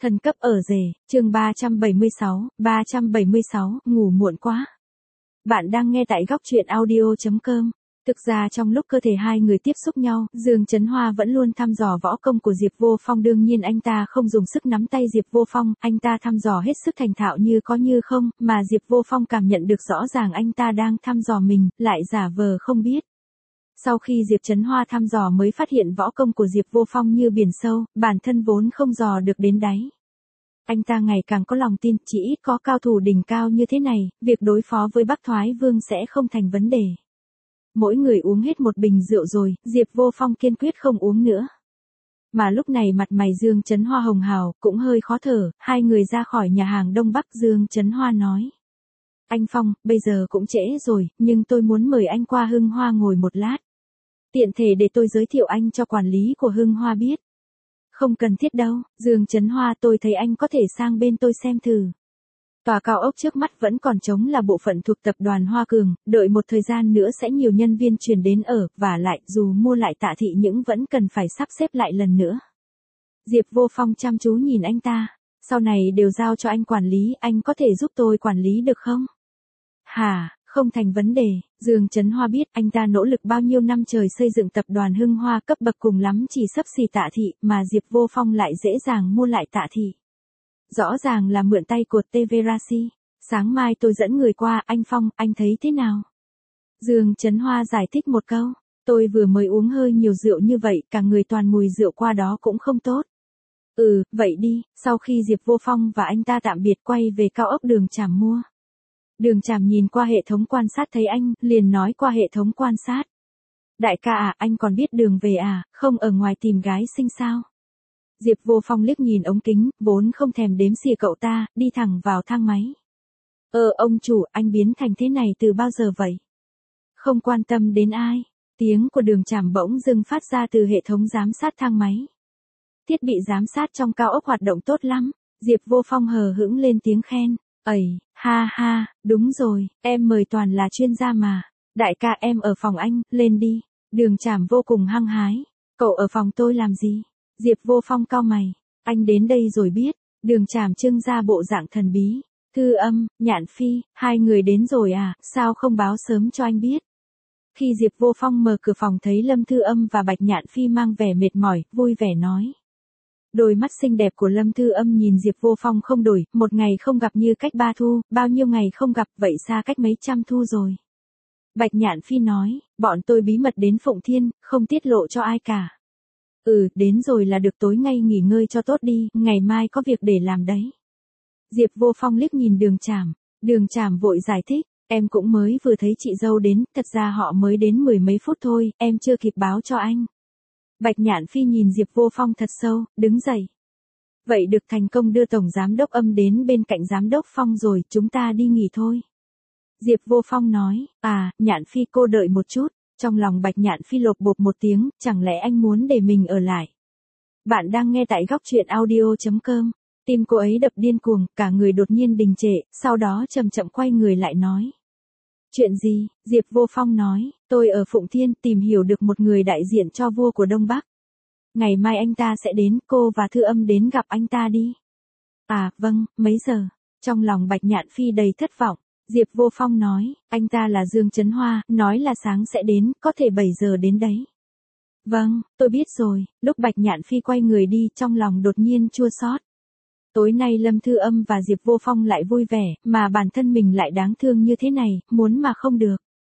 Thần cấp ở rể, chương 376, ngủ muộn quá. Bạn đang nghe tại góc truyện audio.com. Thực ra trong lúc cơ thể hai người tiếp xúc nhau, Dương Chấn Hoa vẫn luôn thăm dò võ công của Diệp Vô Phong. Đương nhiên anh ta không dùng sức nắm tay Diệp Vô Phong, anh ta thăm dò hết sức thành thạo như có như không, mà Diệp Vô Phong cảm nhận được rõ ràng anh ta đang thăm dò mình, lại giả vờ không biết. Sau khi Diệp Chấn Hoa thăm dò mới phát hiện võ công của Diệp Vô Phong như biển sâu, bản thân vốn không dò được đến đáy. Anh ta ngày càng có lòng tin, chỉ ít có cao thủ đỉnh cao như thế này, việc đối phó với Bắc Thoái Vương sẽ không thành vấn đề. Mỗi người uống hết một bình rượu rồi, Diệp Vô Phong kiên quyết không uống nữa. Mà lúc này mặt mày Dương Chấn Hoa hồng hào, cũng hơi khó thở, hai người ra khỏi nhà hàng Đông Bắc. Dương Chấn Hoa nói: Anh Phong, bây giờ cũng trễ rồi, nhưng tôi muốn mời anh qua Hưng Hoa ngồi một lát. Tiện thể để tôi giới thiệu anh cho quản lý của Hưng Hoa biết. Không cần thiết đâu, Dương Chấn Hoa, tôi thấy anh có thể sang bên tôi xem thử. Tòa cao ốc trước mắt vẫn còn trống là bộ phận thuộc tập đoàn Hoa Cường, đợi một thời gian nữa sẽ nhiều nhân viên chuyển đến ở, và lại dù mua lại Tạ Thị nhưng vẫn cần phải sắp xếp lại lần nữa. Diệp Vô Phong chăm chú nhìn anh ta, sau này đều giao cho anh quản lý, anh có thể giúp tôi quản lý được không? Hả? Không thành vấn đề, Dương Chấn Hoa biết anh ta nỗ lực bao nhiêu năm trời xây dựng tập đoàn Hưng Hoa, cấp bậc cùng lắm chỉ xấp xì Tạ Thị, mà Diệp Vô Phong lại dễ dàng mua lại Tạ Thị. Rõ ràng là mượn tay của Teveraci. Sáng mai tôi dẫn người qua, anh Phong, anh thấy thế nào? Dương Chấn Hoa giải thích một câu, tôi vừa mới uống hơi nhiều rượu như vậy, cả người toàn mùi rượu, qua đó cũng không tốt. Vậy đi. Sau khi Diệp Vô Phong và anh ta tạm biệt, quay về cao ốc Đường Trảm mua. Đường Trảm nhìn qua hệ thống quan sát thấy anh, liền nói qua hệ thống quan sát: Đại ca à, anh còn biết đường về à, không ở ngoài tìm gái xinh sao? Diệp Vô Phong liếc nhìn ống kính, vốn không thèm đếm xỉa cậu ta, đi thẳng vào thang máy. Ông chủ, anh biến thành thế này từ bao giờ vậy? Không quan tâm đến ai. Tiếng của Đường Trảm bỗng dưng phát ra từ hệ thống giám sát thang máy. Thiết bị giám sát trong cao ốc hoạt động tốt lắm. Diệp Vô Phong hờ hững lên tiếng khen. Ha ha, đúng rồi, em mời toàn là chuyên gia mà. Đại ca, em ở phòng anh, lên đi. Đường Trảm vô cùng hăng hái. Cậu ở phòng tôi làm gì? Diệp Vô Phong cau mày. Anh đến đây rồi biết. Đường Trảm trưng ra bộ dạng thần bí. Thư Âm, Nhạn Phi, hai người đến rồi à, sao không báo sớm cho anh biết? Khi Diệp Vô Phong mở cửa phòng thấy Lâm Thư Âm và Bạch Nhạn Phi mang vẻ mệt mỏi, vui vẻ nói. Đôi mắt xinh đẹp của Lâm Thư Âm nhìn Diệp Vô Phong không đổi, một ngày không gặp như cách 3 thu, bao nhiêu ngày không gặp, vậy xa cách mấy trăm thu rồi. Bạch Nhạn Phi nói, bọn tôi bí mật đến Phụng Thiên, không tiết lộ cho ai cả. Đến rồi là được, tối nay nghỉ ngơi cho tốt đi, ngày mai có việc để làm đấy. Diệp Vô Phong liếc nhìn Đường Trảm. Đường Trảm vội giải thích, em cũng mới vừa thấy chị dâu đến, thật ra họ mới đến 10 mấy phút thôi, em chưa kịp báo cho anh. Bạch Nhạn Phi nhìn Diệp Vô Phong thật sâu, đứng dậy. Vậy được, thành công đưa Tổng Giám đốc Âm đến bên cạnh Giám đốc Phong rồi, chúng ta đi nghỉ thôi. Diệp Vô Phong nói, Nhạn Phi cô đợi một chút. Trong lòng Bạch Nhạn Phi lột bột một tiếng, chẳng lẽ anh muốn để mình ở lại? Bạn đang nghe tại góc truyện audio.com. Tim cô ấy đập điên cuồng, cả người đột nhiên đình trệ, sau đó chậm chậm quay người lại nói. Chuyện gì? Diệp Vô Phong nói, tôi ở Phụng Thiên tìm hiểu được một người đại diện cho vua của Đông Bắc. Ngày mai anh ta sẽ đến, cô và Thư Âm đến gặp anh ta đi. Vâng, mấy giờ? Trong lòng Bạch Nhạn Phi đầy thất vọng. Diệp Vô Phong nói, anh ta là Dương Chấn Hoa, nói là sáng sẽ đến, có thể 7 giờ đến đấy. Vâng, tôi biết rồi. Lúc Bạch Nhạn Phi quay người đi, trong lòng đột nhiên chua xót. Tối nay Lâm Thư Âm và Diệp Vô Phong lại vui vẻ, mà bản thân mình lại đáng thương như thế này, muốn mà không được.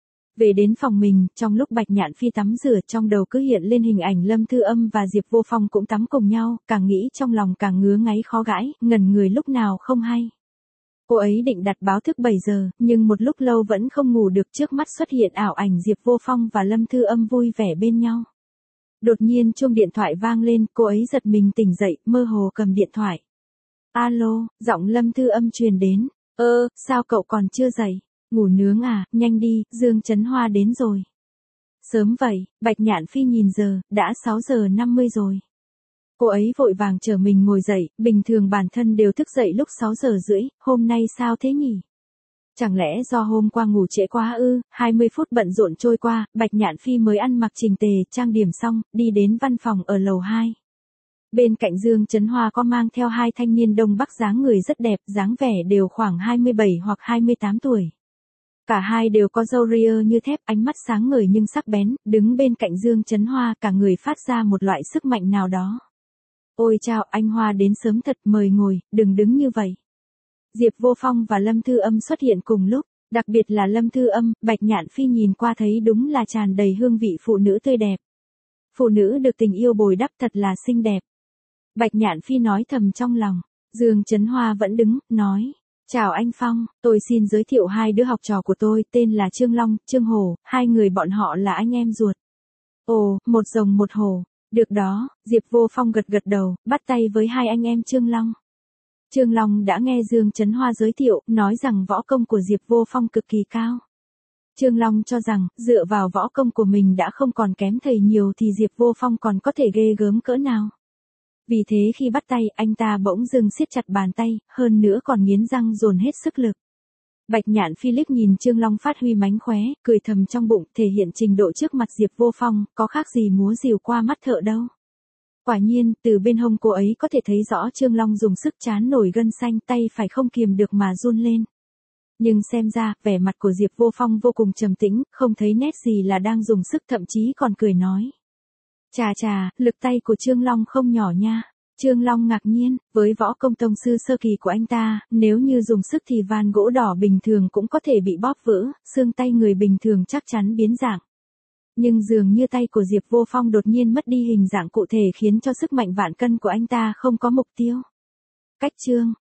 Về đến phòng mình, trong lúc Bạch Nhạn Phi tắm rửa, trong đầu cứ hiện lên hình ảnh Lâm Thư Âm và Diệp Vô Phong cũng tắm cùng nhau, càng nghĩ trong lòng càng ngứa ngáy khó gãi, ngẩn người lúc nào không hay. Cô ấy định đặt báo thức 7 giờ, nhưng một lúc lâu vẫn không ngủ được, trước mắt xuất hiện ảo ảnh Diệp Vô Phong và Lâm Thư Âm vui vẻ bên nhau. Đột nhiên chuông điện thoại vang lên, cô ấy giật mình tỉnh dậy, mơ hồ cầm điện thoại. Alo, giọng Lâm Thư Âm truyền đến. Sao cậu còn chưa dậy? Ngủ nướng à, nhanh đi, Dương Chấn Hoa đến rồi. Sớm vậy, Bạch Nhạn Phi nhìn giờ, đã 6 giờ 50 rồi. Cô ấy vội vàng chờ mình ngồi dậy, bình thường bản thân đều thức dậy lúc 6 giờ rưỡi, hôm nay sao thế nhỉ? Chẳng lẽ do hôm qua ngủ trễ quá ư? 20 phút bận rộn trôi qua, Bạch Nhạn Phi mới ăn mặc chỉnh tề, trang điểm xong, đi đến văn phòng ở lầu 2. Bên cạnh Dương Chấn Hoa có mang theo hai thanh niên Đông Bắc dáng người rất đẹp, dáng vẻ đều khoảng 27 hoặc 28 tuổi. Cả hai đều có râu ria như thép, ánh mắt sáng ngời nhưng sắc bén, đứng bên cạnh Dương Chấn Hoa cả người phát ra một loại sức mạnh nào đó. Ôi chao, anh Hoa đến sớm thật, mời ngồi, đừng đứng như vậy. Diệp Vô Phong và Lâm Thư Âm xuất hiện cùng lúc, đặc biệt là Lâm Thư Âm, Bạch Nhạn Phi nhìn qua thấy đúng là tràn đầy hương vị phụ nữ tươi đẹp. Phụ nữ được tình yêu bồi đắp thật là xinh đẹp. Bạch Nhạn Phi nói thầm trong lòng, Dương Chấn Hoa vẫn đứng, nói. Chào anh Phong, tôi xin giới thiệu hai đứa học trò của tôi, tên là Trương Long, Trương Hổ, hai người bọn họ là anh em ruột. Ồ, một rồng một hổ, được đó, Diệp Vô Phong gật gật đầu, bắt tay với hai anh em Trương Long. Trương Long đã nghe Dương Chấn Hoa giới thiệu, nói rằng võ công của Diệp Vô Phong cực kỳ cao. Trương Long cho rằng, dựa vào võ công của mình đã không còn kém thầy nhiều thì Diệp Vô Phong còn có thể ghê gớm cỡ nào. Vì thế khi bắt tay, anh ta bỗng dưng siết chặt bàn tay, hơn nữa còn nghiến răng dồn hết sức lực. Bạch Nhạn Phi liếc nhìn Trương Long phát huy mánh khóe, cười thầm trong bụng, thể hiện trình độ trước mặt Diệp Vô Phong, có khác gì múa rìu qua mắt thợ đâu. Quả nhiên, từ bên hông cô ấy có thể thấy rõ Trương Long dùng sức trán nổi gân xanh, tay phải không kiềm được mà run lên. Nhưng xem ra, vẻ mặt của Diệp Vô Phong vô cùng trầm tĩnh, không thấy nét gì là đang dùng sức, thậm chí còn cười nói. Chà, lực tay của Trương Long không nhỏ nha. Trương Long ngạc nhiên, với võ công tông sư sơ kỳ của anh ta, nếu như dùng sức thì van gỗ đỏ bình thường cũng có thể bị bóp vỡ, xương tay người bình thường chắc chắn biến dạng. Nhưng dường như tay của Diệp Vô Phong đột nhiên mất đi hình dạng cụ thể khiến cho sức mạnh vạn cân của anh ta không có mục tiêu. Cách chương